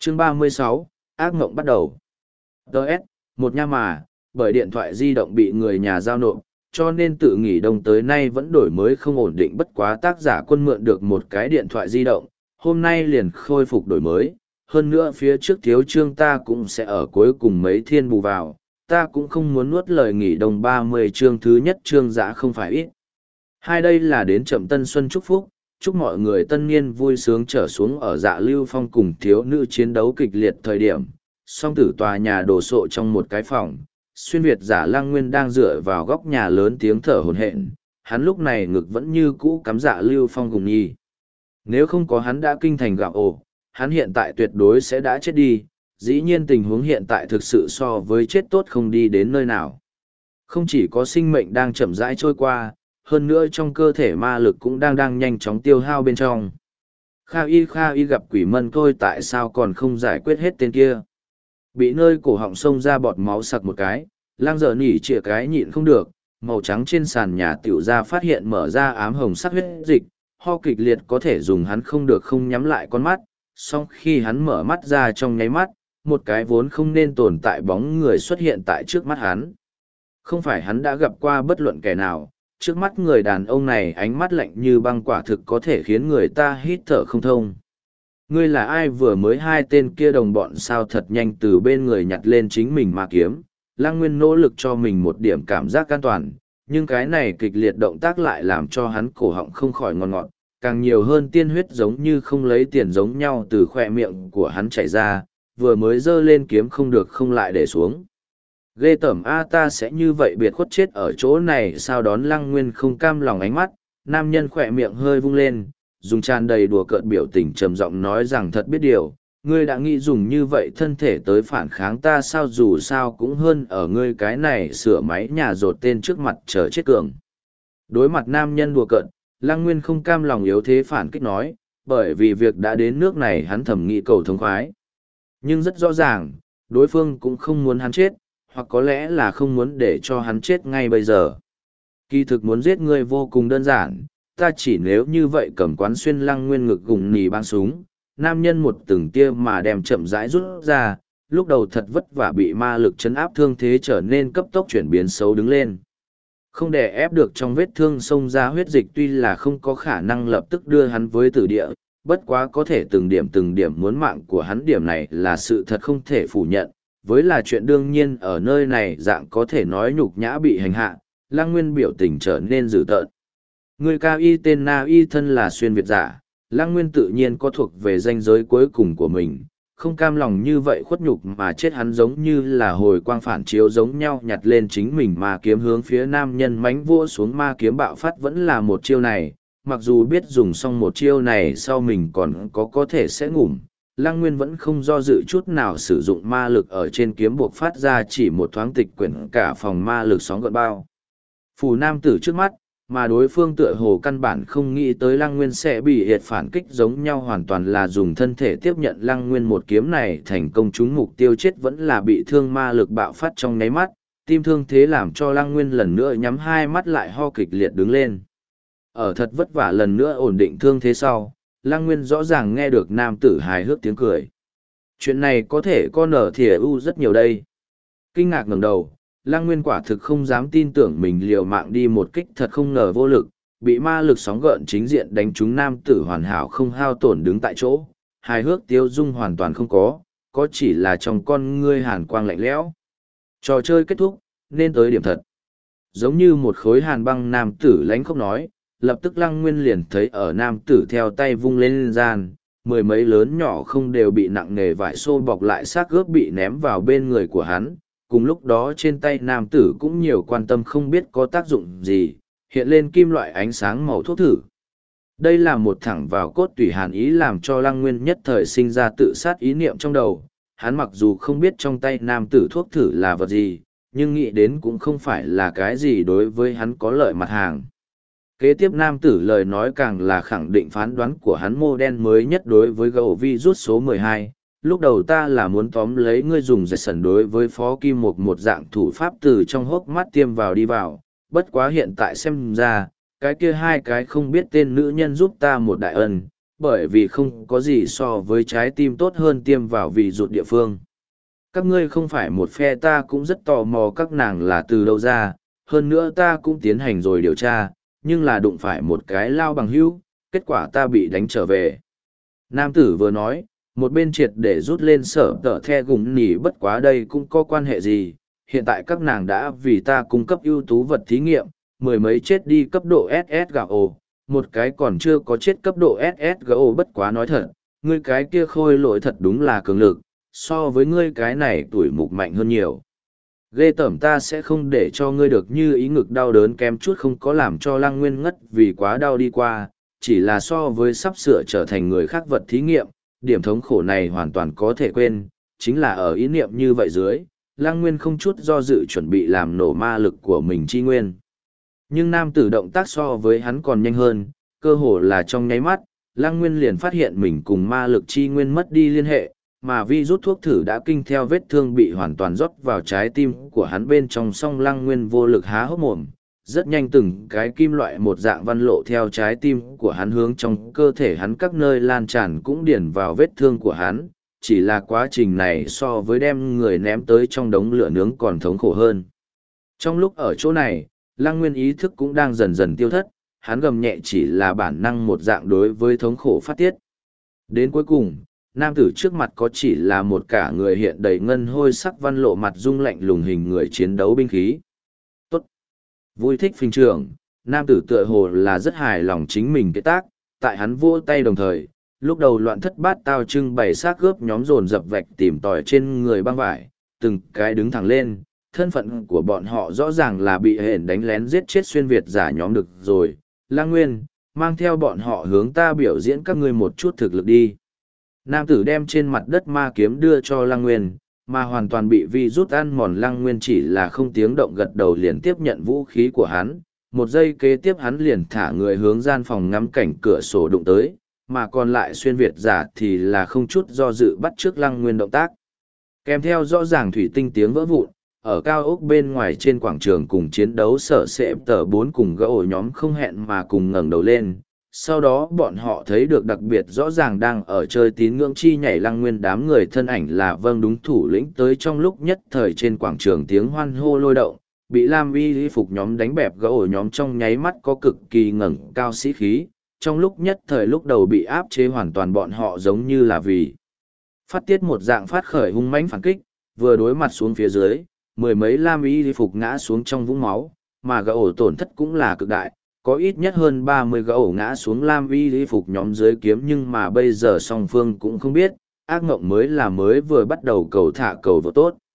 Chương 36, ác mộng bắt đầu. Đợt, một nha mà, bởi điện thoại di động bị người nhà giao nộp, cho nên tự nghỉ đông tới nay vẫn đổi mới không ổn định, bất quá tác giả Quân mượn được một cái điện thoại di động, hôm nay liền khôi phục đổi mới. Hơn nữa phía trước thiếu chương ta cũng sẽ ở cuối cùng mấy thiên bù vào, ta cũng không muốn nuốt lời nghỉ đông 30 chương thứ nhất chương giã không phải ít. Hai đây là đến chậm tân xuân chúc phúc, chúc mọi người tân niên vui sướng trở xuống ở Dạ Lưu Phong cùng thiếu nữ chiến đấu kịch liệt thời điểm. Song tử tòa nhà đổ sộ trong một cái phòng, xuyên Việt giả Lăng Nguyên đang dựa vào góc nhà lớn tiếng thở hổn hển, hắn lúc này ngực vẫn như cũ cắm Dạ Lưu Phong cùng nhi. Nếu không có hắn đã kinh thành gạo ổ, hắn hiện tại tuyệt đối sẽ đã chết đi, dĩ nhiên tình huống hiện tại thực sự so với chết tốt không đi đến nơi nào. Không chỉ có sinh mệnh đang chậm rãi trôi qua, hơn nữa trong cơ thể ma lực cũng đang nhanh chóng tiêu hao bên trong. Kha y gặp quỷ mân tôi tại sao còn không giải quyết hết tên kia. Bị nơi cổ họng xông ra bọt máu sặc một cái, lang dở nỉ chĩa cái nhịn không được, màu trắng trên sàn nhà tiểu ra phát hiện mở ra ám hồng sắc huyết dịch, ho kịch liệt có thể dùng hắn không được không nhắm lại con mắt, song khi hắn mở mắt ra trong nháy mắt, một cái vốn không nên tồn tại bóng người xuất hiện tại trước mắt hắn. Không phải hắn đã gặp qua bất luận kẻ nào, trước mắt người đàn ông này ánh mắt lạnh như băng quả thực có thể khiến người ta hít thở không thông. Ngươi là ai? Vừa mới hai tên kia đồng bọn sao thật nhanh từ bên người nhặt lên chính mình mà kiếm. Lăng Nguyên nỗ lực cho mình một điểm cảm giác an toàn, nhưng cái này kịch liệt động tác lại làm cho hắn cổ họng không khỏi ngon ngọt, càng nhiều hơn tiên huyết giống như không lấy tiền giống nhau từ khoe miệng của hắn chảy ra, vừa mới giơ lên kiếm không được không lại để xuống. Ghê tởm a, ta sẽ như vậy biệt khuất chết ở chỗ này sao? Đón Lăng Nguyên không cam lòng ánh mắt, nam nhân khỏe miệng hơi vung lên, dùng tràn đầy đùa cợt biểu tình trầm giọng nói rằng thật biết điều, ngươi đã nghĩ dùng như vậy thân thể tới phản kháng ta sao? Dù sao cũng hơn ở ngươi cái này sửa máy nhà rột tên trước mặt chờ chết cường. Đối mặt nam nhân đùa cợt, Lăng Nguyên không cam lòng yếu thế phản kích nói, bởi vì việc đã đến nước này hắn thầm nghĩ cầu thống khoái. Nhưng rất rõ ràng, đối phương cũng không muốn hắn chết, hoặc có lẽ là không muốn để cho hắn chết ngay bây giờ. Kỳ thực muốn giết ngươi vô cùng đơn giản, ta chỉ nếu như vậy cầm quán xuyên Lăng Nguyên ngực gùng nì băng súng, nam nhân một từng tia mà đem chậm rãi rút ra, lúc đầu thật vất vả bị ma lực chấn áp thương thế trở nên cấp tốc chuyển biến xấu đứng lên. Không đè ép được trong vết thương xông ra huyết dịch tuy là không có khả năng lập tức đưa hắn với tử địa, bất quá có thể từng điểm muốn mạng của hắn, điểm này là sự thật không thể phủ nhận, với là chuyện đương nhiên ở nơi này dạng có thể nói nhục nhã bị hành hạ, Lăng Nguyên biểu tình trở nên dữ tợn. Người cao y tên Na Y thân là xuyên Việt giả, Lăng Nguyên tự nhiên có thuộc về ranh giới cuối cùng của mình, không cam lòng như vậy khuất nhục mà chết, hắn giống như là hồi quang phản chiếu giống nhau nhặt lên chính mình mà kiếm hướng phía nam nhân mánh vua xuống, ma kiếm bạo phát vẫn là một chiêu này, mặc dù biết dùng xong một chiêu này sau mình còn có thể sẽ ngủm. Lăng Nguyên vẫn không do dự chút nào sử dụng ma lực ở trên kiếm buộc phát ra, chỉ một thoáng tịch quyển cả phòng ma lực sóng gợn bao phủ nam tử trước mắt, mà đối phương tựa hồ căn bản không nghĩ tới Lăng Nguyên sẽ bị hiệt phản kích giống nhau, hoàn toàn là dùng thân thể tiếp nhận Lăng Nguyên một kiếm này, thành công trúng mục tiêu, chết vẫn là bị thương, ma lực bạo phát trong nháy mắt, tim thương thế làm cho Lăng Nguyên lần nữa nhắm hai mắt lại ho kịch liệt đứng lên. Ở thật vất vả lần nữa ổn định thương thế sau, Lăng Nguyên rõ ràng nghe được nam tử hài hước tiếng cười. Chuyện này có thể con ở thìa u rất nhiều đây. Kinh ngạc ngẩng đầu, Lăng Nguyên quả thực không dám tin tưởng mình liều mạng đi một kích thật không ngờ vô lực, bị ma lực sóng gợn chính diện đánh trúng, nam tử hoàn hảo không hao tổn đứng tại chỗ, hài hước tiêu dung hoàn toàn không có chỉ là trong con ngươi hàn quang lạnh lẽo. Trò chơi kết thúc, nên tới điểm thật. Giống như một khối hàn băng, nam tử lánh khóc nói, lập tức Lăng Nguyên liền thấy ở nam tử theo tay vung lên gian, mười mấy lớn nhỏ không đều bị nặng nề vải xô bọc lại xác ướp bị ném vào bên người của hắn. Cùng lúc đó trên tay nam tử cũng nhiều quan tâm không biết có tác dụng gì, hiện lên kim loại ánh sáng màu thuốc thử. Đây là một thẳng vào cốt tủy hàn ý làm cho Lăng Nguyên nhất thời sinh ra tự sát ý niệm trong đầu. Hắn mặc dù không biết trong tay nam tử thuốc thử là vật gì, nhưng nghĩ đến cũng không phải là cái gì đối với hắn có lợi mặt hàng. Kế tiếp nam tử lời nói càng là khẳng định phán đoán của hắn, mô đen mới nhất đối với gầu virus số 12. Lúc đầu ta là muốn tóm lấy ngươi dùng dệt sần đối với phó kim một dạng thủ pháp từ trong hốc mắt tiêm vào đi vào, bất quá hiện tại xem ra, cái kia hai cái không biết tên nữ nhân giúp ta một đại ân, bởi vì không có gì so với trái tim tốt hơn tiêm vào vì rụt địa phương. Các ngươi không phải một phe, ta cũng rất tò mò các nàng là từ đâu ra, hơn nữa ta cũng tiến hành rồi điều tra, nhưng là đụng phải một cái lao bằng hữu, kết quả ta bị đánh trở về. Nam tử vừa nói, một bên triệt để rút lên sở tờ the gùng nỉ, bất quá đây cũng có quan hệ gì, hiện tại các nàng đã vì ta cung cấp ưu tú vật thí nghiệm, mười mấy chết đi cấp độ SSGO, một cái còn chưa có chết cấp độ SSGO. Bất quá nói thật, ngươi cái kia khôi lỗi thật đúng là cường lực, so với ngươi cái này tuổi mục mạnh hơn nhiều. Ghê tởm, ta sẽ không để cho ngươi được như ý. Ngực đau đớn kém chút không có làm cho Lăng Nguyên ngất vì quá đau đi qua, chỉ là so với sắp sửa trở thành người khác vật thí nghiệm, điểm thống khổ này hoàn toàn có thể quên, chính là ở ý niệm như vậy dưới, Lăng Nguyên không chút do dự chuẩn bị làm nổ ma lực của mình chi nguyên. Nhưng nam tử động tác so với hắn còn nhanh hơn, cơ hồ là trong nháy mắt, Lăng Nguyên liền phát hiện mình cùng ma lực chi nguyên mất đi liên hệ, mà vi rút thuốc thử đã kinh theo vết thương bị hoàn toàn rót vào trái tim của hắn bên trong, song Lăng Nguyên vô lực há hốc mồm. Rất nhanh từng cái kim loại một dạng văn lộ theo trái tim của hắn hướng trong cơ thể hắn các nơi lan tràn, cũng điền vào vết thương của hắn, chỉ là quá trình này so với đem người ném tới trong đống lửa nướng còn thống khổ hơn. Trong lúc ở chỗ này, Lăng Nguyên ý thức cũng đang dần dần tiêu thất, hắn gầm nhẹ chỉ là bản năng một dạng đối với thống khổ phát tiết. Đến cuối cùng, nam tử trước mặt có chỉ là một cả người hiện đầy ngân hôi sắc văn lộ mặt dung lạnh lùng hình người chiến đấu binh khí. Tốt! Vui thích phình trường, nam tử tựa hồ là rất hài lòng chính mình cái tác, tại hắn vỗ tay đồng thời, lúc đầu loạn thất bát tao trưng bày xác gớp nhóm dồn dập vạch tìm tòi trên người băng vải, từng cái đứng thẳng lên, thân phận của bọn họ rõ ràng là bị hển đánh lén giết chết xuyên Việt giả nhóm. Được rồi, Lăng Nguyên, mang theo bọn họ hướng ta biểu diễn các ngươi một chút thực lực đi. Nam tử đem trên mặt đất ma kiếm đưa cho Lăng Nguyên, mà hoàn toàn bị vi rút ăn mòn Lăng Nguyên chỉ là không tiếng động gật đầu liền tiếp nhận vũ khí của hắn. Một giây kế tiếp hắn liền thả người hướng gian phòng ngắm cảnh cửa sổ đụng tới, mà còn lại xuyên Việt giả thì là không chút do dự bắt chước Lăng Nguyên động tác. Kèm theo rõ ràng thủy tinh tiếng vỡ vụn, ở cao ốc bên ngoài trên quảng trường cùng chiến đấu sở sệ tờ 4 cùng gã ổ nhóm không hẹn mà cùng ngẩng đầu lên. Sau đó bọn họ thấy được đặc biệt rõ ràng đang ở chơi tín ngưỡng chi nhảy Lăng Nguyên, đám người thân ảnh là vâng đúng thủ lĩnh tới. Trong lúc nhất thời trên quảng trường tiếng hoan hô lôi động, bị lam y phục nhóm đánh bẹp gã ổ nhóm trong nháy mắt có cực kỳ ngẩng cao sĩ khí. Trong lúc nhất thời lúc đầu bị áp chế hoàn toàn, bọn họ giống như là vì phát tiết một dạng phát khởi hung mãnh phản kích, vừa đối mặt xuống phía dưới, mười mấy lam y phục ngã xuống trong vũng máu, mà gã ổ tổn thất cũng là cực đại, có ít nhất hơn 30 gã ổ ngã xuống lam y phục nhóm dưới kiếm. Nhưng mà bây giờ song phương cũng không biết, ác mộng mới là mới vừa bắt đầu cầu thả cầu vô tốt.